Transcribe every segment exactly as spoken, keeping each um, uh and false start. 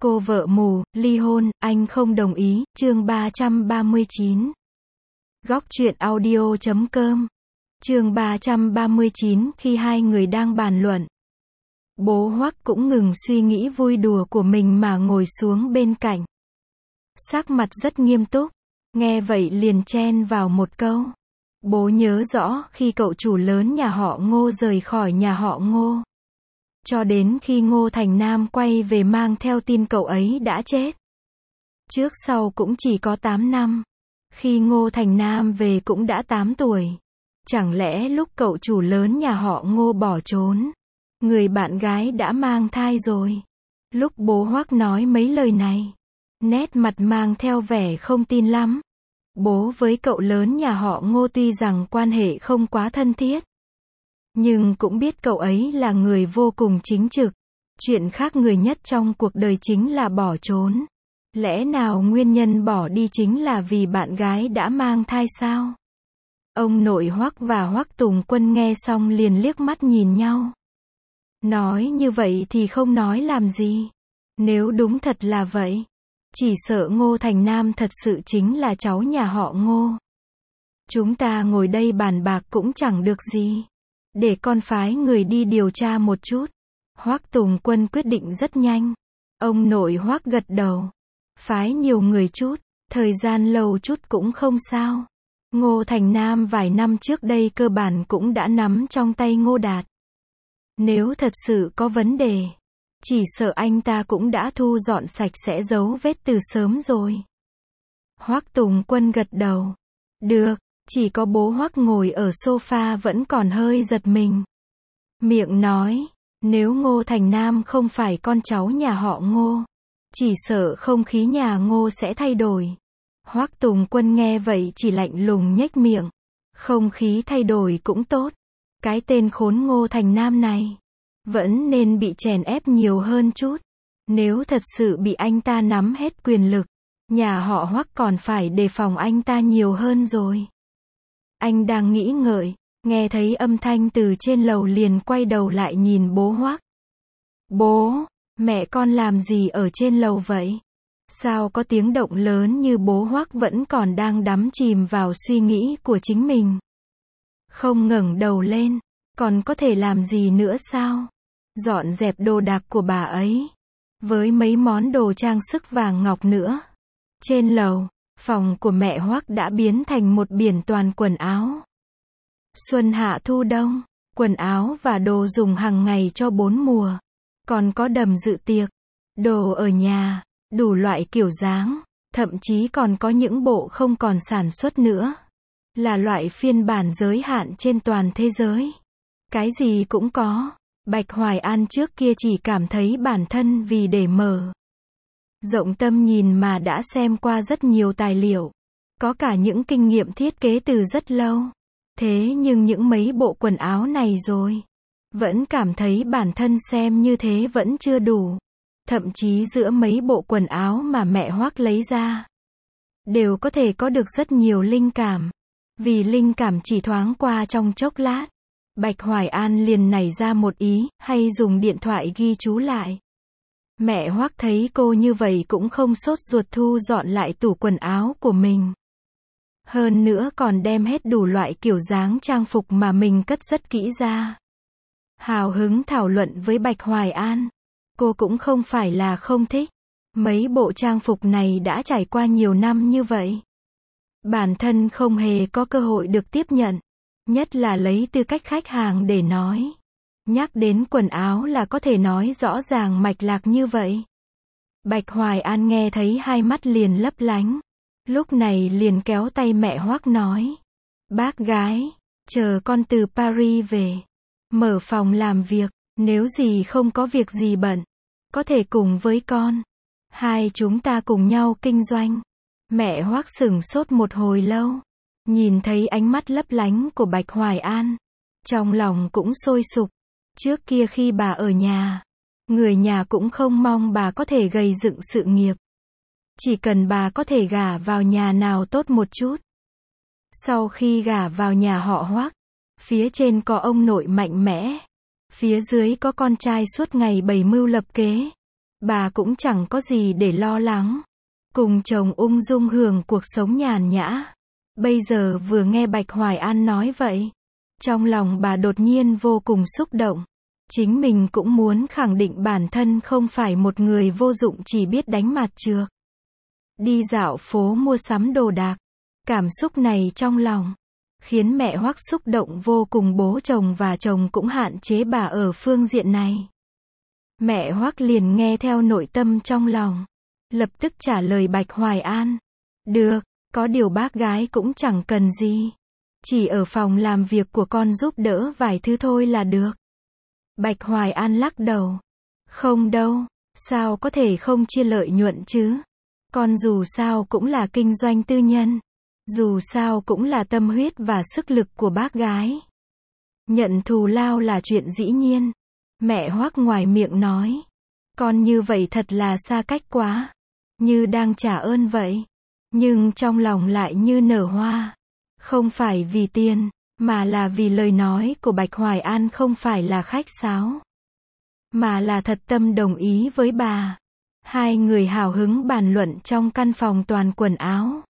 Cô vợ mù, ly hôn, anh không đồng ý, chương ba trăm ba mươi chín. Góc truyện audio chấm com. Chương ba trăm ba mươi chín, khi hai người đang bàn luận. Bố Hoắc cũng ngừng suy nghĩ vui đùa của mình mà ngồi xuống bên cạnh. Sắc mặt rất nghiêm túc, nghe vậy liền chen vào một câu. Bố nhớ rõ khi cậu chủ lớn nhà họ Ngô rời khỏi nhà họ Ngô. Cho đến khi Ngô Thành Nam quay về mang theo tin cậu ấy đã chết. Trước sau cũng chỉ có tám năm. Khi Ngô Thành Nam về cũng đã tám tuổi. Chẳng lẽ lúc cậu chủ lớn nhà họ Ngô bỏ trốn, người bạn gái đã mang thai rồi? Lúc bố Hoắc nói mấy lời này, nét mặt mang theo vẻ không tin lắm. Bố với cậu lớn nhà họ Ngô tuy rằng quan hệ không quá thân thiết, nhưng cũng biết cậu ấy là người vô cùng chính trực. Chuyện khác người nhất trong cuộc đời chính là bỏ trốn. Lẽ nào nguyên nhân bỏ đi chính là vì bạn gái đã mang thai sao? Ông nội Hoắc và Hoắc Tùng Quân nghe xong liền liếc mắt nhìn nhau. Nói như vậy thì không nói làm gì. Nếu đúng thật là vậy, chỉ sợ Ngô Thành Nam thật sự chính là cháu nhà họ Ngô. Chúng ta ngồi đây bàn bạc cũng chẳng được gì. Để con phái người đi điều tra một chút. Hoắc Tùng Quân quyết định rất nhanh. Ông nội Hoắc gật đầu. Phái nhiều người chút, thời gian lâu chút cũng không sao. Ngô Thành Nam vài năm trước đây cơ bản cũng đã nắm trong tay Ngô Đạt. Nếu thật sự có vấn đề, chỉ sợ anh ta cũng đã thu dọn sạch sẽ dấu vết từ sớm rồi. Hoắc Tùng Quân gật đầu. Được, chỉ có bố Hoắc ngồi ở sofa vẫn còn hơi giật mình. Miệng nói, nếu Ngô Thành Nam không phải con cháu nhà họ Ngô, chỉ sợ không khí nhà Ngô sẽ thay đổi. Hoắc Tùng Quân nghe vậy chỉ lạnh lùng nhếch miệng. Không khí thay đổi cũng tốt. Cái tên khốn Ngô Thành Nam này vẫn nên bị chèn ép nhiều hơn chút. Nếu thật sự bị anh ta nắm hết quyền lực, nhà họ Hoắc còn phải đề phòng anh ta nhiều hơn rồi. Anh đang nghĩ ngợi, nghe thấy âm thanh từ trên lầu liền quay đầu lại nhìn bố Hoắc. Bố, mẹ con làm gì ở trên lầu vậy? Sao có tiếng động lớn như bố Hoắc vẫn còn đang đắm chìm vào suy nghĩ của chính mình. Không ngẩng đầu lên, còn có thể làm gì nữa sao? Dọn dẹp đồ đạc của bà ấy, với mấy món đồ trang sức vàng ngọc nữa. Trên lầu, phòng của mẹ Hoắc đã biến thành một biển toàn quần áo. Xuân hạ thu đông, quần áo và đồ dùng hàng ngày cho bốn mùa. Còn có đầm dự tiệc, đồ ở nhà, đủ loại kiểu dáng, thậm chí còn có những bộ không còn sản xuất nữa. Là loại phiên bản giới hạn trên toàn thế giới. Cái gì cũng có. Bạch Hoài An trước kia chỉ cảm thấy bản thân vì để mở rộng tâm nhìn mà đã xem qua rất nhiều tài liệu. Có cả những kinh nghiệm thiết kế từ rất lâu. Thế nhưng những mấy bộ quần áo này rồi, vẫn cảm thấy bản thân xem như thế vẫn chưa đủ. Thậm chí giữa mấy bộ quần áo mà mẹ Hoắc lấy ra, đều có thể có được rất nhiều linh cảm. Vì linh cảm chỉ thoáng qua trong chốc lát, Bạch Hoài An liền nảy ra một ý, hay dùng điện thoại ghi chú lại. Mẹ Hoắc thấy cô như vậy cũng không sốt ruột thu dọn lại tủ quần áo của mình. Hơn nữa còn đem hết đủ loại kiểu dáng trang phục mà mình cất rất kỹ ra. Hào hứng thảo luận với Bạch Hoài An. Cô cũng không phải là không thích. Mấy bộ trang phục này đã trải qua nhiều năm như vậy. Bản thân không hề có cơ hội được tiếp nhận. Nhất là lấy tư cách khách hàng để nói. Nhắc đến quần áo là có thể nói rõ ràng mạch lạc như vậy. Bạch Hoài An nghe thấy hai mắt liền lấp lánh. Lúc này liền kéo tay mẹ Hoắc nói. Bác gái, chờ con từ Paris về. Mở phòng làm việc, nếu gì không có việc gì bận, có thể cùng với con. Hai chúng ta cùng nhau kinh doanh. Mẹ Hoắc sửng sốt một hồi lâu. Nhìn thấy ánh mắt lấp lánh của Bạch Hoài An, trong lòng cũng sôi sục. Trước kia khi bà ở nhà, người nhà cũng không mong bà có thể gây dựng sự nghiệp. Chỉ cần bà có thể gả vào nhà nào tốt một chút. Sau khi gả vào nhà họ Hoắc, phía trên có ông nội mạnh mẽ, phía dưới có con trai suốt ngày bày mưu lập kế. bà cũng chẳng có gì để lo lắng. Cùng chồng ung dung hưởng cuộc sống nhàn nhã. Bây giờ vừa nghe Bạch Hoài An nói vậy, trong lòng bà đột nhiên vô cùng xúc động. Chính mình cũng muốn khẳng định bản thân không phải một người vô dụng chỉ biết đánh mặt trược. Đi dạo phố mua sắm đồ đạc. Cảm xúc này trong lòng khiến mẹ Hoắc xúc động vô cùng, bố chồng và chồng cũng hạn chế bà ở phương diện này. Mẹ Hoắc liền nghe theo nội tâm trong lòng, lập tức trả lời Bạch Hoài An. Được, có điều bác gái cũng chẳng cần gì. Chỉ ở phòng làm việc của con giúp đỡ vài thứ thôi là được. Bạch Hoài An lắc đầu. Không đâu, sao có thể không chia lợi nhuận chứ? Con dù sao cũng là kinh doanh tư nhân. Dù sao cũng là tâm huyết và sức lực của bác gái. Nhận thù lao là chuyện dĩ nhiên. Mẹ Hoắc ngoài miệng nói. Con như vậy thật là xa cách quá. Như đang trả ơn vậy. Nhưng trong lòng lại như nở hoa. Không phải vì tiền, mà là vì lời nói của Bạch Hoài An không phải là khách sáo, mà là thật tâm đồng ý với bà. Hai người hào hứng bàn luận trong căn phòng toàn quần áo.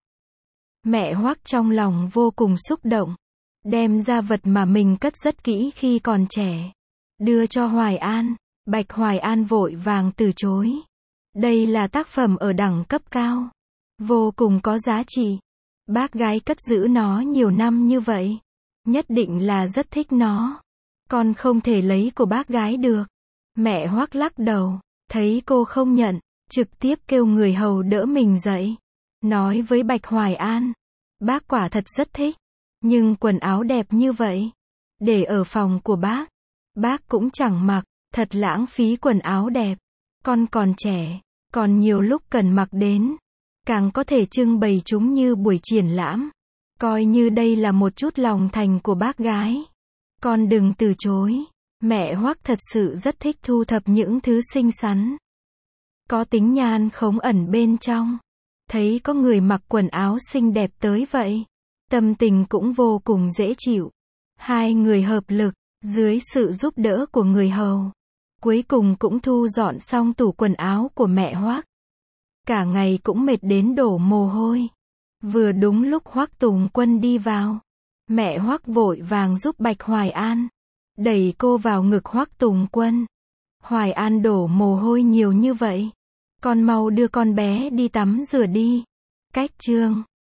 Mẹ Hoắc trong lòng vô cùng xúc động. Đem ra vật mà mình cất rất kỹ khi còn trẻ. Đưa cho Hoài An. Bạch Hoài An vội vàng từ chối. Đây là tác phẩm ở đẳng cấp cao. Vô cùng có giá trị. Bác gái cất giữ nó nhiều năm như vậy. Nhất định là rất thích nó. Con không thể lấy của bác gái được. Mẹ Hoắc lắc đầu. Thấy cô không nhận, trực tiếp kêu người hầu đỡ mình dậy. Nói với Bạch Hoài An. Bác quả thật rất thích. Nhưng quần áo đẹp như vậy, để ở phòng của bác, bác cũng chẳng mặc. Thật lãng phí quần áo đẹp. Con còn trẻ, còn nhiều lúc cần mặc đến. Càng có thể trưng bày chúng như buổi triển lãm. Coi như đây là một chút lòng thành của bác gái. Con đừng từ chối. Mẹ Hoắc thật sự rất thích thu thập những thứ xinh xắn, có tính nhan khống ẩn bên trong. Thấy có người mặc quần áo xinh đẹp tới vậy, tâm tình cũng vô cùng dễ chịu. Hai người hợp lực, dưới sự giúp đỡ của người hầu, cuối cùng cũng thu dọn xong tủ quần áo của mẹ Hoắc. Cả ngày cũng mệt đến đổ mồ hôi. Vừa đúng lúc Hoắc Tùng Quân đi vào, mẹ Hoắc vội vàng giúp Bạch Hoài An, đẩy cô vào ngực Hoắc Tùng Quân. Hoài An đổ mồ hôi nhiều như vậy, con mau đưa con bé đi tắm rửa đi. Cách chương